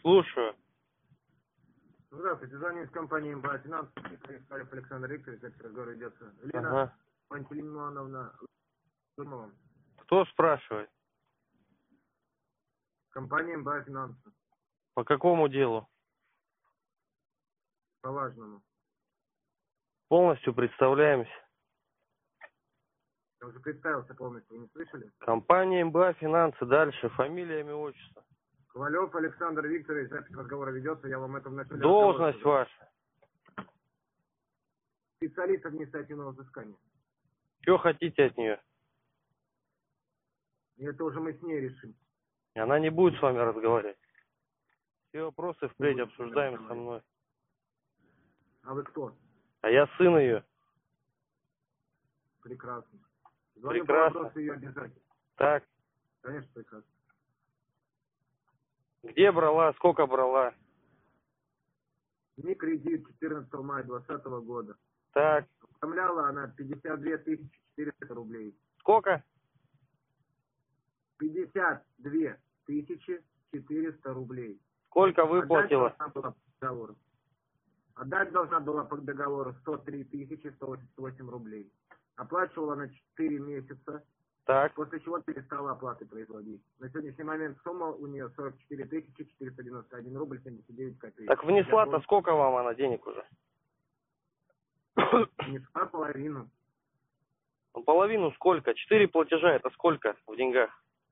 Слушаю. Здравствуйте, звоню из компании МБА Финанс. Александр Викторович, разговор ведется. Лена Ага. Пантелеймоновна Думова. Кто спрашивает? Компания МБА Финанс. По какому делу? По важному. Полностью представляемся. Я уже представился полностью, вы не слышали? Компания МБА Финансы. Дальше. Фамилия, имя, отчество. Ковалев Александр Викторович, запись разговора ведется, я вам это в начале Должность разговора сказал. ваша. Специалист административного взыскания. Что хотите от нее? И это уже мы с ней решим. Она не будет с вами разговаривать. Все вопросы впредь будет обсуждаем со разговаривать. мной. А вы кто? А я сын ее. Прекрасно. Звоню по Прекрасно. вопросу ее обязательно. Так. Конечно, прекрасно. Где брала? Сколько брала? Не кредит 14 мая 2020 года. Так. Оформляла она 52 400 рублей. Сколько? 52 400 рублей. Сколько выплатила? Отдать должна была по договору 103 188 рублей. Оплачивала на 4 месяца, Так. после чего перестала оплаты производить. На сегодняшний момент сумма у нее 44 491 рубль 79 копеек. Так внесла-то сколько вам она денег уже? Внесла половину. Ну, половину сколько? 4 платежа это сколько в деньгах?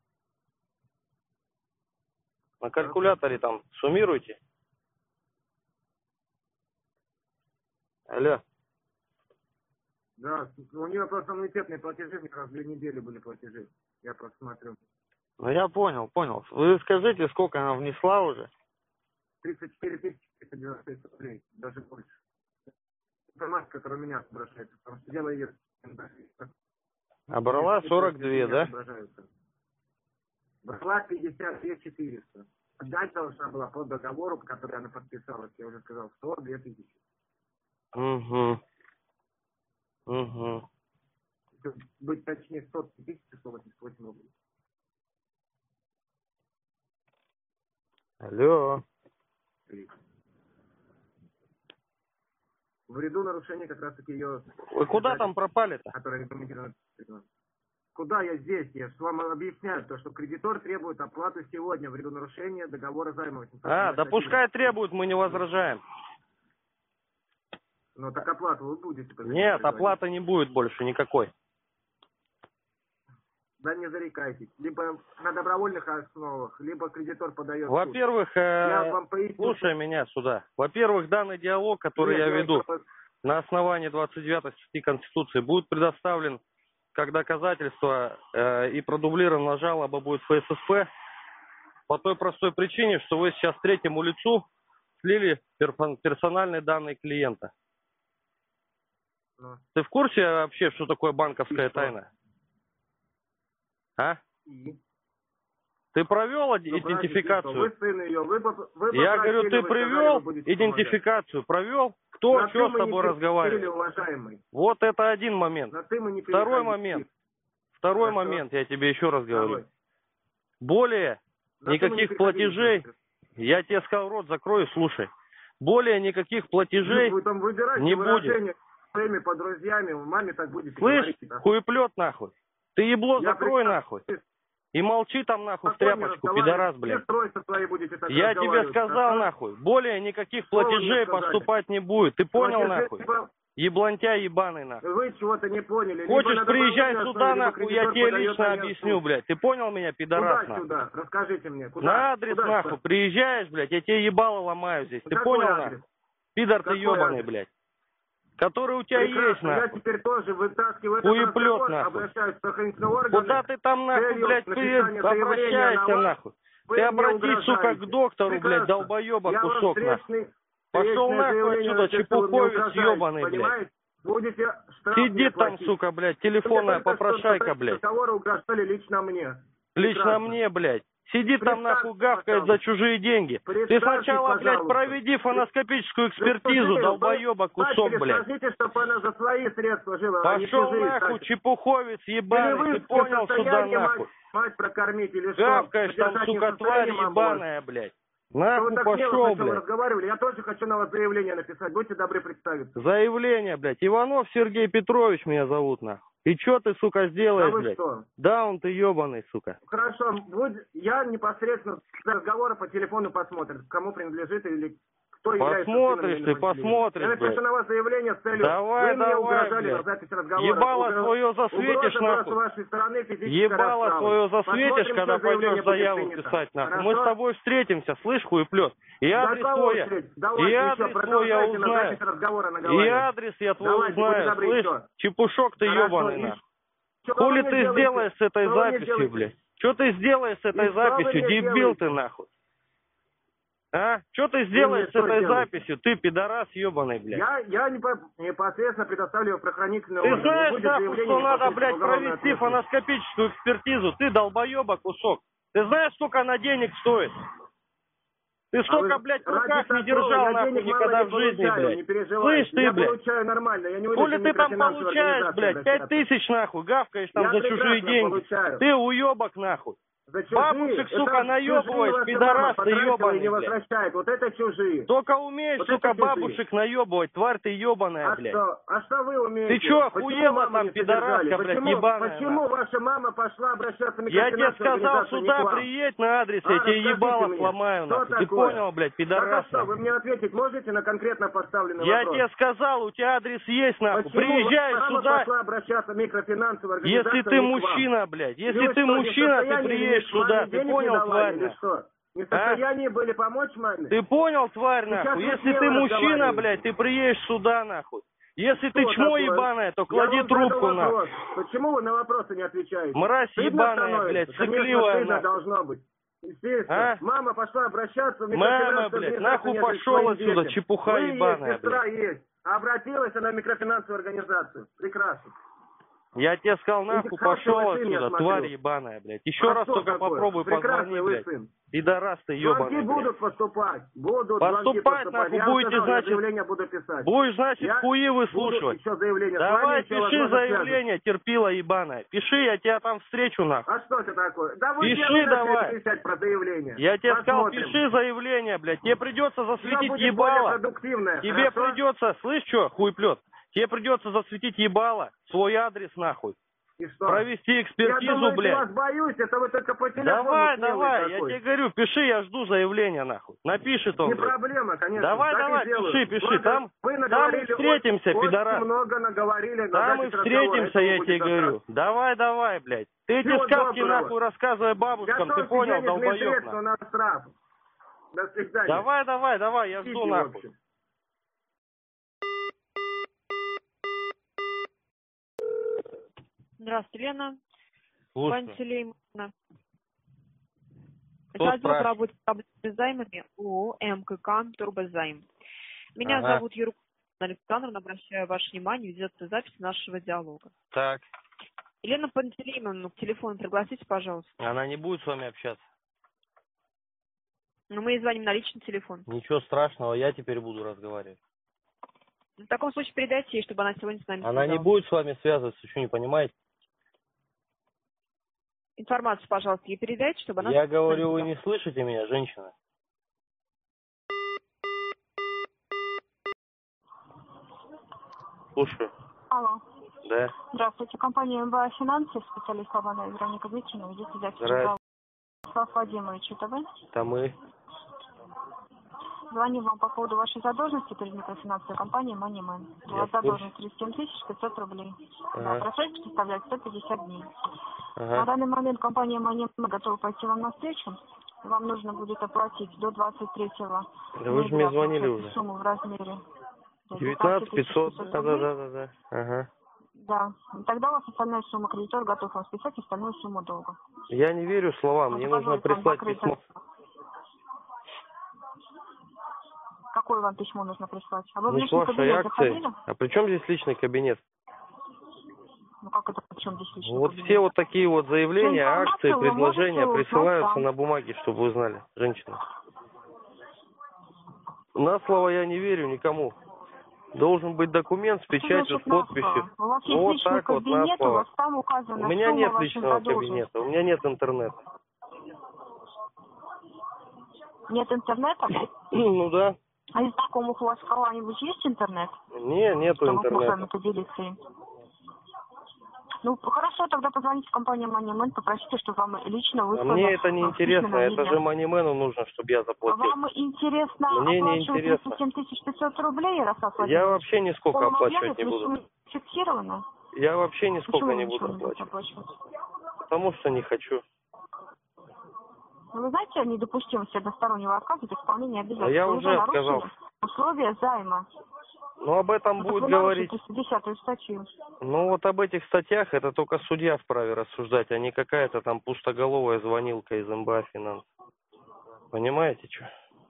На калькуляторе там суммируйте. Алло. Да, у нее просто аннуитетные платежи, мне раз в 2 недели были платежи. Я просто смотрю. Ну я понял. Вы скажите, сколько она внесла уже? 34 496 рублей, даже больше. Информация, которая у меня отображается, потому что дело ее... А брала 42, да? Брала 52 400. Отдать должна была по договору, по которому она подписалась, я уже сказал, 102 тысячи. Угу. Быть точнее, 100 188 рублей. Алло. В ряду нарушений как раз таки ее... Вы куда там пропали-то? Которая регламентирована. Куда я здесь? Я же вам объясняю, то, что кредитор требует оплату сегодня в ряду нарушения договора займа. Да пускай требует, мы не возражаем. Но так оплату вы будете... Нет, оплаты не будет больше никакой. Да не зарекайтесь. Либо на добровольных основах, либо кредитор подает... Во-первых, слушай меня сюда. Во-первых, данный диалог, который я веду на основании 29 статьи Конституции, будет предоставлен как доказательство и продублирована жалоба будет в ФССП по той простой причине, что вы сейчас третьему лицу слили персональные данные клиента. Ты в курсе вообще, что такое банковская тайна? А? Ты провел идентификацию? Вы сын ее, Я говорю, ты привел идентификацию, провел? Кто, что с тобой разговаривает? Вот это один момент. Второй момент, я тебе еще раз говорю. Более никаких платежей, я тебе сказал, рот закрой и слушай. Более никаких платежей не будет. По друзьями, маме так будете говорить. Слышь, хуеплет нахуй. Ты ебло закрой нахуй. И молчи там нахуй в тряпочку, пидорас, блядь. Я тебе сказал нахуй, более никаких платежей поступать не будет. Ты понял нахуй? Еблантя ебаный нахуй. Вы чего-то не поняли. Хочешь, приезжай сюда нахуй, я тебе лично объясню, блядь. Ты понял меня, пидорас нахуй? Куда? Расскажите мне. Куда? На адрес нахуй, приезжаешь, блядь, я тебе ебало ломаю здесь. Ты понял нахуй? Пидор ты ебаный, блядь. Который у тебя есть, нахуй. Я теперь тоже вытаскиваю хуеплет, нахуй. Обращаюсь в правоохранительные органы. Куда ты там, нахуй, блядь, ты обращаешься, нахуй? Ты обратись, сука, к доктору, блядь, долбоеба кусок, нахуй. Пошел нахуй отсюда, чепуховец ебаный, блядь. Сиди там, сука, блядь, телефонная попрошайка, блядь. Угрожали лично мне. Лично мне, блядь. Сиди там нахуй гавкает за чужие деньги. Ты сначала, блядь, проведи фоноскопическую экспертизу, долбоеба кусок, блядь. Скажите, чтобы она за свои средства жила. Пошел нахуй, чепуховец ебаный, ты понял сюда нахуй. Мать прокормить или что? Гавкаешь там, сука, тварь ебаная, блядь. Нахуй так пошел, блядь. разговаривали. Я тоже хочу на вас заявление написать. Будьте добры представиться. Заявление, блядь. Иванов Сергей Петрович меня зовут, нахуй. И чё ты, сука, сделаешь, блядь? Что? Да, он ты ебаный, сука. Хорошо, я непосредственно с разговора по телефону посмотрим, кому принадлежит или кто является... Посмотришь ты, посмотришь, я напишу блядь. на вас заявление с целью... Давай, Вы мне угрожали блядь. на запись разговора. Ебало свое засветишь, нахуй. С вашей стороны Ебало свое засветишь, когда пойдешь заяву принято. писать, нахуй. Хорошо? Мы с тобой встретимся, слышь, хуеплет. И адрес твой я... И адрес твой я узнаю. И адрес я твой узнаю, слышь? Чепушок ты ебаный, нахуй. Хули ты сделаешь с этой записью, блядь? Что ты сделаешь с этой записью, дебил ты, нахуй? А? Что ты сделаешь с этой записью? Ты пидорас ебаный, блядь. Я непосредственно предоставлю правоохранительные органы. Ты знаешь, нахуй, что надо, блядь, провести фоноскопическую экспертизу? Ты долбоеба кусок. Ты знаешь, сколько она денег стоит? Ты столько, блядь, в руках не держал, нахуй, никогда в жизни, блядь. Слышь ты, блядь. Я получаю нормально, я не выдаю. Хули ты там получаешь, блядь? 5000, нахуй, гавкаешь там за чужие деньги. Ты уебок, нахуй. Бабушек, сука, наебываешь, пидорас ты ебаный, не возвращает. Вот это чужие. Только умеешь, вот сука, бабушек наебывать, тварь ты ебаная, блядь. А что вы умеете? Ты чё, охуела там, пидораска, блядь, ебаная? Почему ваша мама пошла обращаться в Я тебе сказал, сюда приедь на адрес, я тебе ебало сломаю, нахуй. Ты понял, блядь, пидорас? Что, вы мне ответить можете на конкретно поставленный вопрос? Я тебе сказал, у тебя адрес есть, нахуй. Приезжай сюда. Пошла обращаться в микрофинансовую организацию. Если ты мужчина, блядь, если ты мужчина, ты приедешь сюда, ты понял, тварь? Не в состоянии были помочь маме? Ты понял, тварь, нахуй? Если ты мужчина, блядь, ты приедешь сюда, нахуй. Если ты чмо ебаная, то клади трубку, нахуй. Почему вы на вопросы не отвечаете? Мразь ебаная, блядь, сыкливая, нахуй. Должно быть. Естественно. Мама пошла обращаться в микрофинансовую Мама, блядь, нахуй пошел отсюда, чепуха ебаная, сестра есть. Обратилась она в микрофинансовую организацию. Прекрасно. Я тебе сказал, нахуй пошел отсюда, тварь ебаная, блядь. Еще раз только попробуй позвони, блядь. Пидорас ты ебаный, блядь. Будут поступать. Поступать, нахуй, будете, значит, буду писать. Будешь, значит, хуи выслушивать. Давай, пиши заявление, терпила ебаная. Пиши, я тебя там встречу, нахуй. А что это такое? Да вы пиши давай. Писать про заявление. Я тебе сказал, пиши заявление, блядь. Тебе придется засветить ебало. Тебе придется, слышь, что, хуйплет? Тебе придется засветить ебало, свой адрес, нахуй. И что? Провести экспертизу, я думаю, блядь. Я вас боюсь, это вы только по телефону. Давай, я тебе говорю, пиши, я жду заявления, нахуй. Напишет он. Не проблема, конечно. Давай, пиши, там мы встретимся, пидорас. Много наговорили. Там мы встретимся, я тебе говорю. Давай, блядь. Ты эти сказки, нахуй, рассказывай бабушкам, ты понял, долбоёб, нахуй. До свидания. Давай, я жду, нахуй. Здравствуйте, Лена. Слушай. Пантелеймовна. Это отдел по работе с займами ООО МКК «Турбозайм». Меня зовут Юркова Александровна. Обращаю ваше внимание, ведется запись нашего диалога. Так. Елена Пантелеймовна, к телефону пригласите, пожалуйста. Она не будет с вами общаться? Но мы ей звоним на личный телефон. Ничего страшного, я теперь буду разговаривать. В таком случае передайте ей, чтобы она сегодня с нами Она не будет с вами связываться, что не понимаете? Информацию, пожалуйста, ей передайте, чтобы она... Я говорю, вы не слышите меня, женщина? Слушаю. Алло. Да. Здравствуйте. Компания МБА Финансы, специалист Лобана Вероника Дмитриевна, ведите запись. Вячеслав Вадимович, это вы? Это мы. Звоню вам по поводу вашей задолженности перед микрофинансовой компанией MoneyMan. У вас задолженность 37 500 рублей. Да, просрочка составляет 150 дней. На данный момент компания MoneyMan готова пойти вам навстречу. Вам нужно будет оплатить до 23-го. Да вы же мне звонили уже. Сумму в размере 19 500. Да. Ага. Да. Тогда у вас остальная сумма, кредитор готов вам списать остальную сумму долга. Я не верю словам, мне нужно прислать письмо. Какое вам письмо нужно прислать? А вы в личный кабинет заходили? А при чем здесь личный кабинет? Ну как это при чем здесь личный вот кабинет? Все вот такие вот заявления, акции, предложения присылаются на бумаге, чтобы вы знали, женщина. На слово я не верю никому. Должен быть документ с печатью, с подписью. У вас есть вот личный так вот на кабинет, у слово. вас там указано У меня нет вашей личного кабинета, у меня нет интернета. Нет интернета? Ну да. А из знакомых у вас кого-нибудь есть интернет? Не, нету чтобы интернета. с вами поделиться им? Ну, хорошо, тогда позвоните в компанию MoneyMan, попросите, чтобы вам лично выслали. А мне это не интересно, это же MoneyMan'у нужно, чтобы я заплатил. Вам интересно мне не оплачивать интересно. 37 500 рублей, Ярослав Владимирович? Я вообще нисколько оплачивать не буду. Фиксировано? Я вообще нисколько Почему не буду ничего не будете оплачивать. Потому что не хочу. Вы знаете, недопустимость одностороннего отказа от исполнения обязательств. А я Вы уже отказал. Условия займа. Ну, об этом будет говорить... 10-ю статью. Ну, вот об этих статьях это только судья вправе рассуждать, а не какая-то там пустоголовая звонилка из МБА Финанс. Понимаете, что?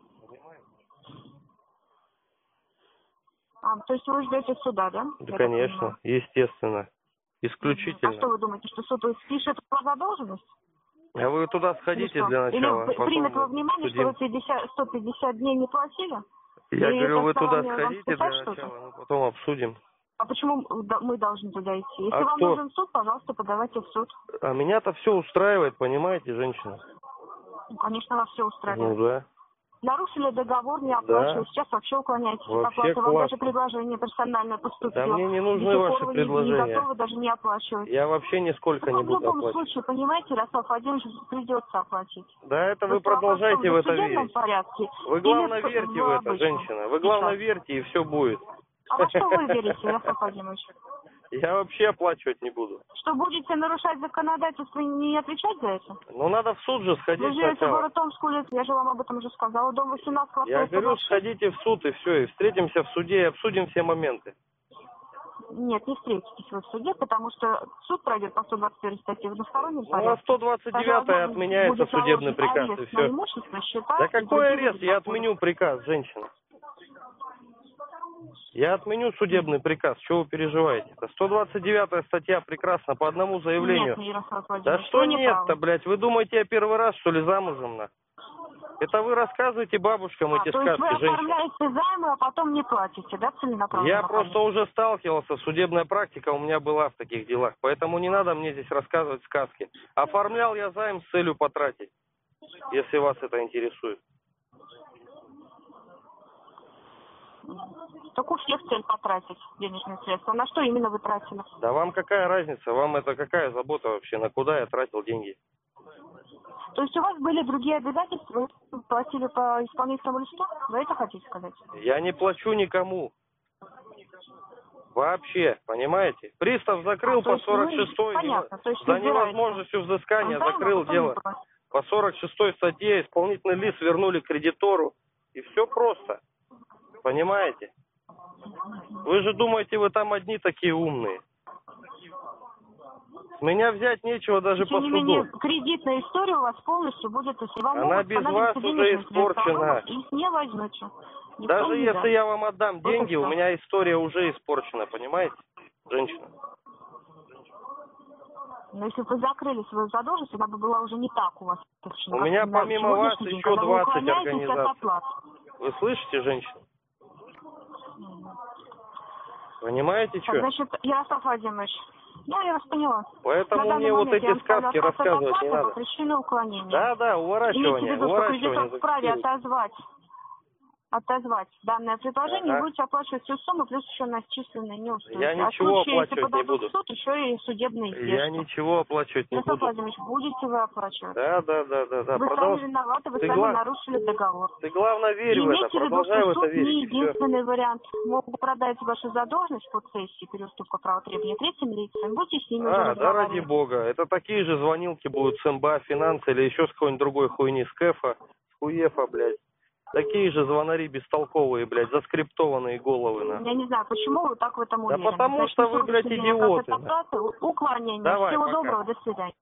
То есть вы ждете суда, да? Да, конечно, естественно. Исключительно. А что вы думаете, что суд спишет по задолженность? А вы туда сходите для начала. Или примет во внимание, что вы 150 дней не платили? Я говорю, вы туда сходите для начала, мы потом обсудим. А почему мы должны туда идти? Если А вам кто? нужен суд, пожалуйста, подавайте в суд. А меня-то все устраивает, понимаете, женщина? Ну, конечно, вас все устраивает. Ну да. Нарушили договор, не оплачивали. Да. Сейчас вообще уклоняетесь от оплаты. Вам даже предложение персональное поступило. Да мне не нужны ваши предложения. Не готовы даже не оплачивать. Я вообще нисколько не буду оплачивать. В любом случае, понимаете, Ярослав Владимирович, придется оплатить. Да, это вы продолжаете в это верить. Порядке, вы главное верьте в это, женщина. Вы главное верьте, и все будет. А во что вы верите, Ярослав Владимирович? Я вообще оплачивать не буду. Что будете нарушать законодательство и не отвечать за это? Ну, надо в суд же сходить сначала. Вы живете в город Томске, я же вам об этом уже сказала. Дом 18 класс. Я говорю, сходите в суд, и все, и встретимся в суде, и обсудим все моменты. Нет, не встретитесь вы в суде, потому что суд пройдет по 121 статье в одностороннем порядке. Ну, а 129-я отменяется судебный приказ, и все. Да какой арест? Я отменю приказ, женщина. Я отменю судебный приказ, чего вы переживаете? 129-я статья прекрасно, по одному заявлению. Нет, Ярослав Владимирович, да что нет-то, блядь, вы думаете, я первый раз, что ли, замужем, на? Это вы рассказываете бабушкам эти сказки, женщины. То есть вы оформляете займы, а потом не платите, да, целенаправленно? Я просто уже сталкивался, судебная практика у меня была в таких делах, поэтому не надо мне здесь рассказывать сказки. Оформлял я займ с целью потратить, если вас это интересует. Так у всех цель потратить денежные средства. На что именно вы тратили? Да вам какая разница? Вам это какая забота вообще? На куда я тратил деньги? То есть у вас были другие обязательства? Вы платили по исполнительному листу? Вы это хотите сказать? Я не плачу никому. Вообще, понимаете? Пристав закрыл по 46-й. За невозможностью взыскания закрыл дело. По 46-й статье исполнительный лист вернули кредитору. И все просто. Понимаете? Вы же думаете, вы там одни такие умные. С меня взять нечего даже по суду. Тем не менее, кредитная история у вас полностью будет, если вам она без вас уже испорчена. Их не возьмете. Даже если я вам отдам деньги, у меня история уже испорчена, понимаете, женщина? Но если бы вы закрыли свою задолженность, она бы была уже не так у вас. У меня помимо вас еще 20 организаций. Вы слышите, женщина? Понимаете, что? Значит, Ярослав Владимирович, я вас поняла. Поэтому мне вот эти сказки рассказывать не надо. Причина уклонения. Да, уворачивание. Кредитор вправе отозвать данное предложение, и будете оплачивать всю сумму, плюс еще начисленные неустойки. Я ничего оплачивать не буду. В суд, еще и судебные издержки. Я ничего оплачивать не буду. Ярослав Владимирович, будете вы оплачивать? Да. Вы сами виноваты, вы сами нарушили договор. Ты главное верь в это, продолжай в это верить. Не единственный вариант. Могут продать вашу задолженность по цессии переуступка права требования третьим лицам. Будьте с ними уже разговаривать. Да ради бога. Это такие же звонилки будут с МБА Финанс или еще с какой-нибудь другой хуйни, с КЭФа, с ХУЕФа, блядь. Такие же звонари бестолковые, блядь, заскриптованные головы. Я не знаю, почему вы так в этом уверены. Да потому что вы, блядь, идиоты. Уклонение. Давай, Всего пока. доброго, до свидания.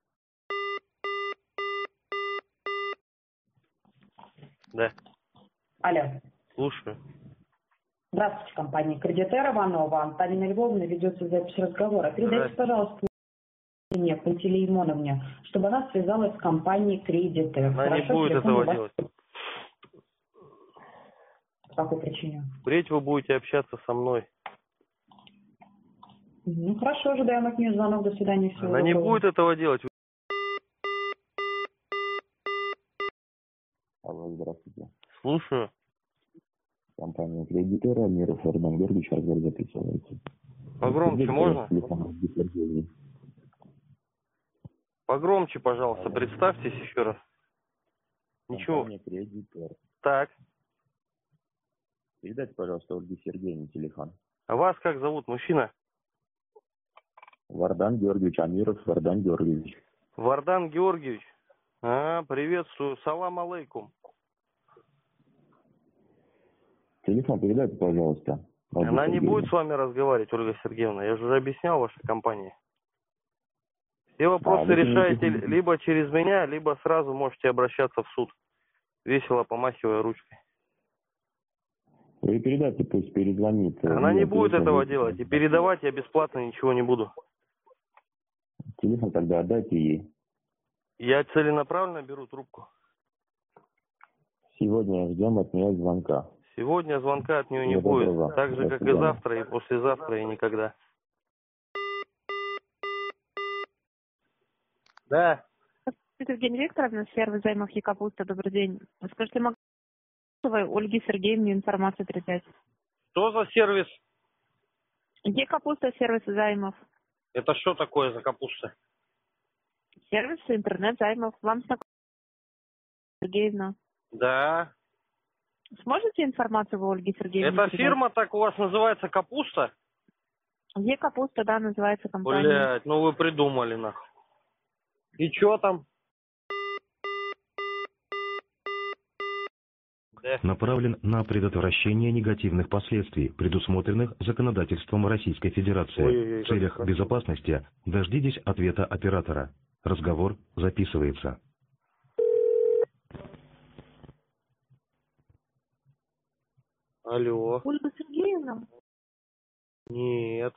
Да. Алло. Слушаю. Здравствуйте, компания «Кредитор» Иванова. Антонина Львовна, ведется запись разговора. Передайте, пожалуйста, мне, Пантелеймоновне, чтобы она связалась с компанией «Кредитор». Она не будет этого делать. По какой причине? Впредь вы будете общаться со мной. Ну хорошо, ожидаем от нее звонок. До свидания. Всего Она не будет этого делать. Алло, здравствуйте. Слушаю. Компания «Кредитор», Амиров Вардан Георгиевич, разговор записывается. Погромче можно? Телефон Сергей. Погромче, пожалуйста, представьтесь еще раз. Ничего. Компания «Кредитор». Так. Передайте, пожалуйста, Ольге Сергеевне телефон. А вас как зовут, мужчина? Вардан Георгиевич, Амиров Вардан Георгиевич. Вардан Георгиевич. Приветствую. Салам алейкум. Телефон передайте, пожалуйста. Ольге Она не Сергеевне. будет с вами разговаривать, Ольга Сергеевна. Я же уже объяснял вашей компании. Все вопросы решаете либо через меня, либо сразу можете обращаться в суд. Весело помахивая ручкой. Вы передайте, пусть перезвонит. Она не будет этого делать. И передавать я бесплатно ничего не буду. Телефон тогда отдайте ей. Я целенаправленно беру трубку. Сегодня ждем от нее звонка. Сегодня звонка от нее не Доброго. будет. Так же, как и завтра, и послезавтра, и никогда. Да. Это Евгения Викторовна, сервис займов Е-Капуста. Добрый день. Скажите, могу Ольге Сергеевне информацию передать? Что за сервис? Е-Капуста, сервис займов. Это что такое за капуста? Сервис интернет-займов. Вам знакома Сергеевна? Да. Сможете информацию вы Ольге Сергеевне Эта передать? фирма так у вас называется капуста? Е-Капуста, да, называется компания. Блять, ну вы придумали нахуй. И чё там? Направлен на предотвращение негативных последствий, предусмотренных законодательством Российской Федерации. В целях безопасности дождитесь ответа оператора. Разговор записывается. Алло. Ольга Сергеевна? Нет.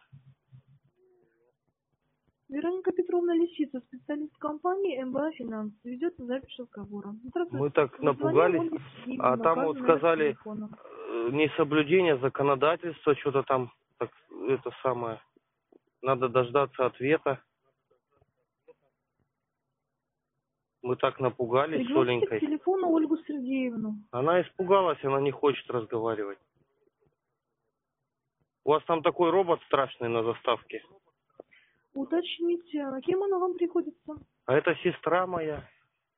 Вероника Петровна Лисица, специалист компании МБА Финанс, ведет запись разговора. Мы так напугались, а там вот сказали несоблюдение законодательства, что-то там, так, это самое, надо дождаться ответа. Мы так напугались с Оленькой. К телефону Ольгу Сергеевну. Она испугалась, она не хочет разговаривать. У вас там такой робот страшный на заставке. Уточните, а кем она вам приходится? А это сестра моя.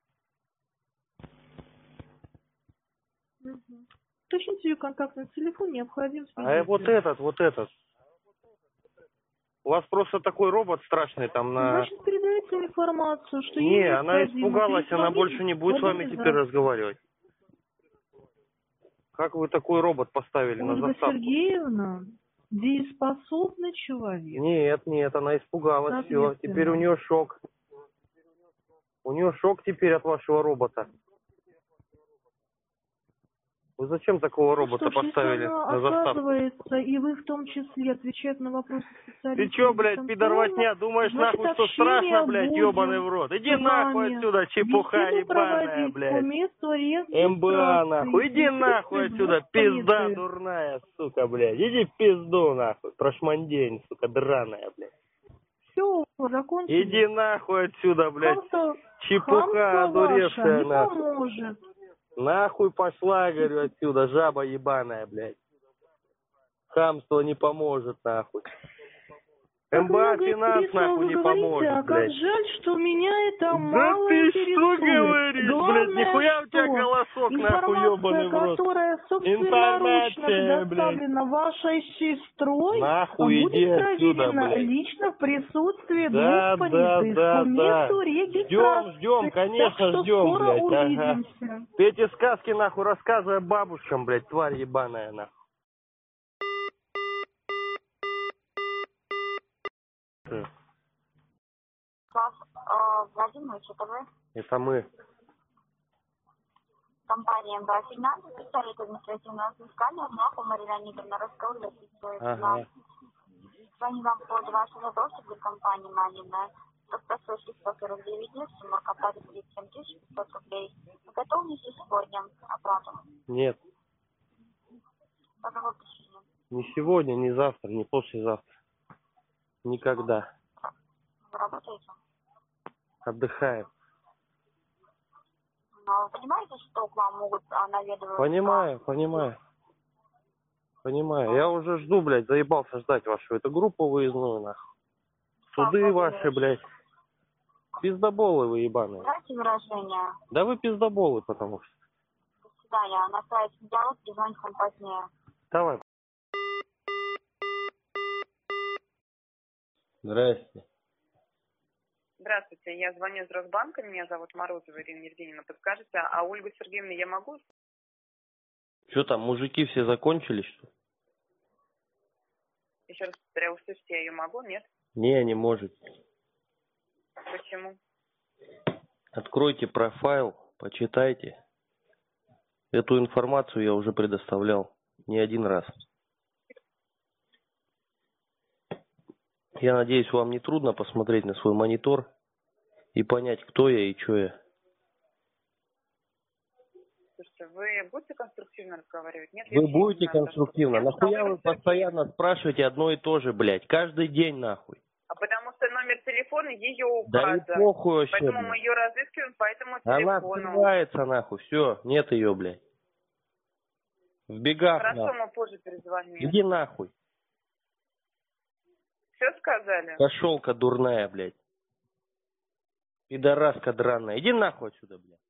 Угу. Уточните ее контактный телефон, необходим А вот этот. У вас просто такой робот страшный там на... Значит, передайте информацию, что... Не, она испугалась, она больше не будет с вами теперь разговаривать. Как вы такой робот поставили на заставку? Ольга Сергеевна, дееспособный человек. Нет, она испугалась, все. Теперь у нее шок. У нее шок теперь от вашего робота. Вы зачем такого робота поставили на заставку? Оказывается, и вы в том числе отвечает на вопросы специалистов. Ты чё, блядь, пидорвотня, думаешь, нахуй, что страшно, блядь, ёбаный в рот? Иди нахуй отсюда, чепуха ебаная, блядь. МБА, нахуй, иди нахуй отсюда, пизда дурная, сука, блядь. Иди в пизду, нахуй, прошмандень, сука, драная, блядь. Все, закончили. Иди нахуй отсюда, блядь, чепуха одуревшая, нахуй. Нахуй пошла, говорю, отсюда, жаба ебаная, блядь. Хамство не поможет, нахуй. МБА Финанс, нахуй, не поможет, а блядь. как жаль, что меня это мало Да ты интересует. что говоришь, Главное, блядь, нихуя у тебя голосок, нахуй, ебаный в рот. Которая собственноручно предоставлена вашей сестрой, нахуй, будет иди отсюда, проверена блядь. лично в присутствии Да, двух полицейских да. к месту регистрации. Ждем, конечно, так что ждем, скоро блядь, увидимся. ага. Ты эти сказки, нахуй, рассказывай бабушкам, блядь, тварь ебаная, нахуй. Владимирович, это вы? Это мы. Компания МБА Финанс, специалист административного взыскания, нахуй Марина Леонидовна, разговор записывается. Ага. Звоню вам под вашу задолженность для компании Манина. 149 дней, сумма оплаты 37 500 рублей. Вы готовы внести сегодня оплату? Нет. По какой причине? Не сегодня, не завтра, не послезавтра. Никогда. Вы работаете? Отдыхаем. А вы понимаете, что к вам могут наведываться? Понимаю. Я уже жду, блядь, заебался ждать вашу эту группу выездную, нахуй. Суды ваши, блядь. Пиздоболы вы ебаные. Знаете выражение? Да вы пиздоболы, потому что. До свидания. На сайте диалог перезвонить вам позднее. Давай. Здрасте. Здравствуйте, я звоню из Росбанка, меня зовут Морозова Ирина Евгеньевна. Подскажите, а Ольгу Сергеевну я могу? Что там, мужики все закончились, что ли? Еще раз повторяю, услышите, я ее могу, нет? Не можете. Почему? Откройте профайл, почитайте. Эту информацию я уже предоставлял не один раз. Я надеюсь, вам не трудно посмотреть на свой монитор и понять, кто я и что я. Слушайте, вы будете конструктивно разговаривать? Нет, вы будете конструктивно? Нахуя вы постоянно спрашиваете одно и то же, блядь? Каждый день, нахуй. А потому что номер телефона ее указан. Да и похуй вообще, поэтому блядь. мы ее разыскиваем по этому телефону. Она скрывается, нахуй. Все, нет ее, блядь. В бегах, хорошо, нахуй. мы позже перезвоним. Иди нахуй. Все сказали? Кошелка дурная, блядь. Пидораска драная. Иди нахуй отсюда, блядь.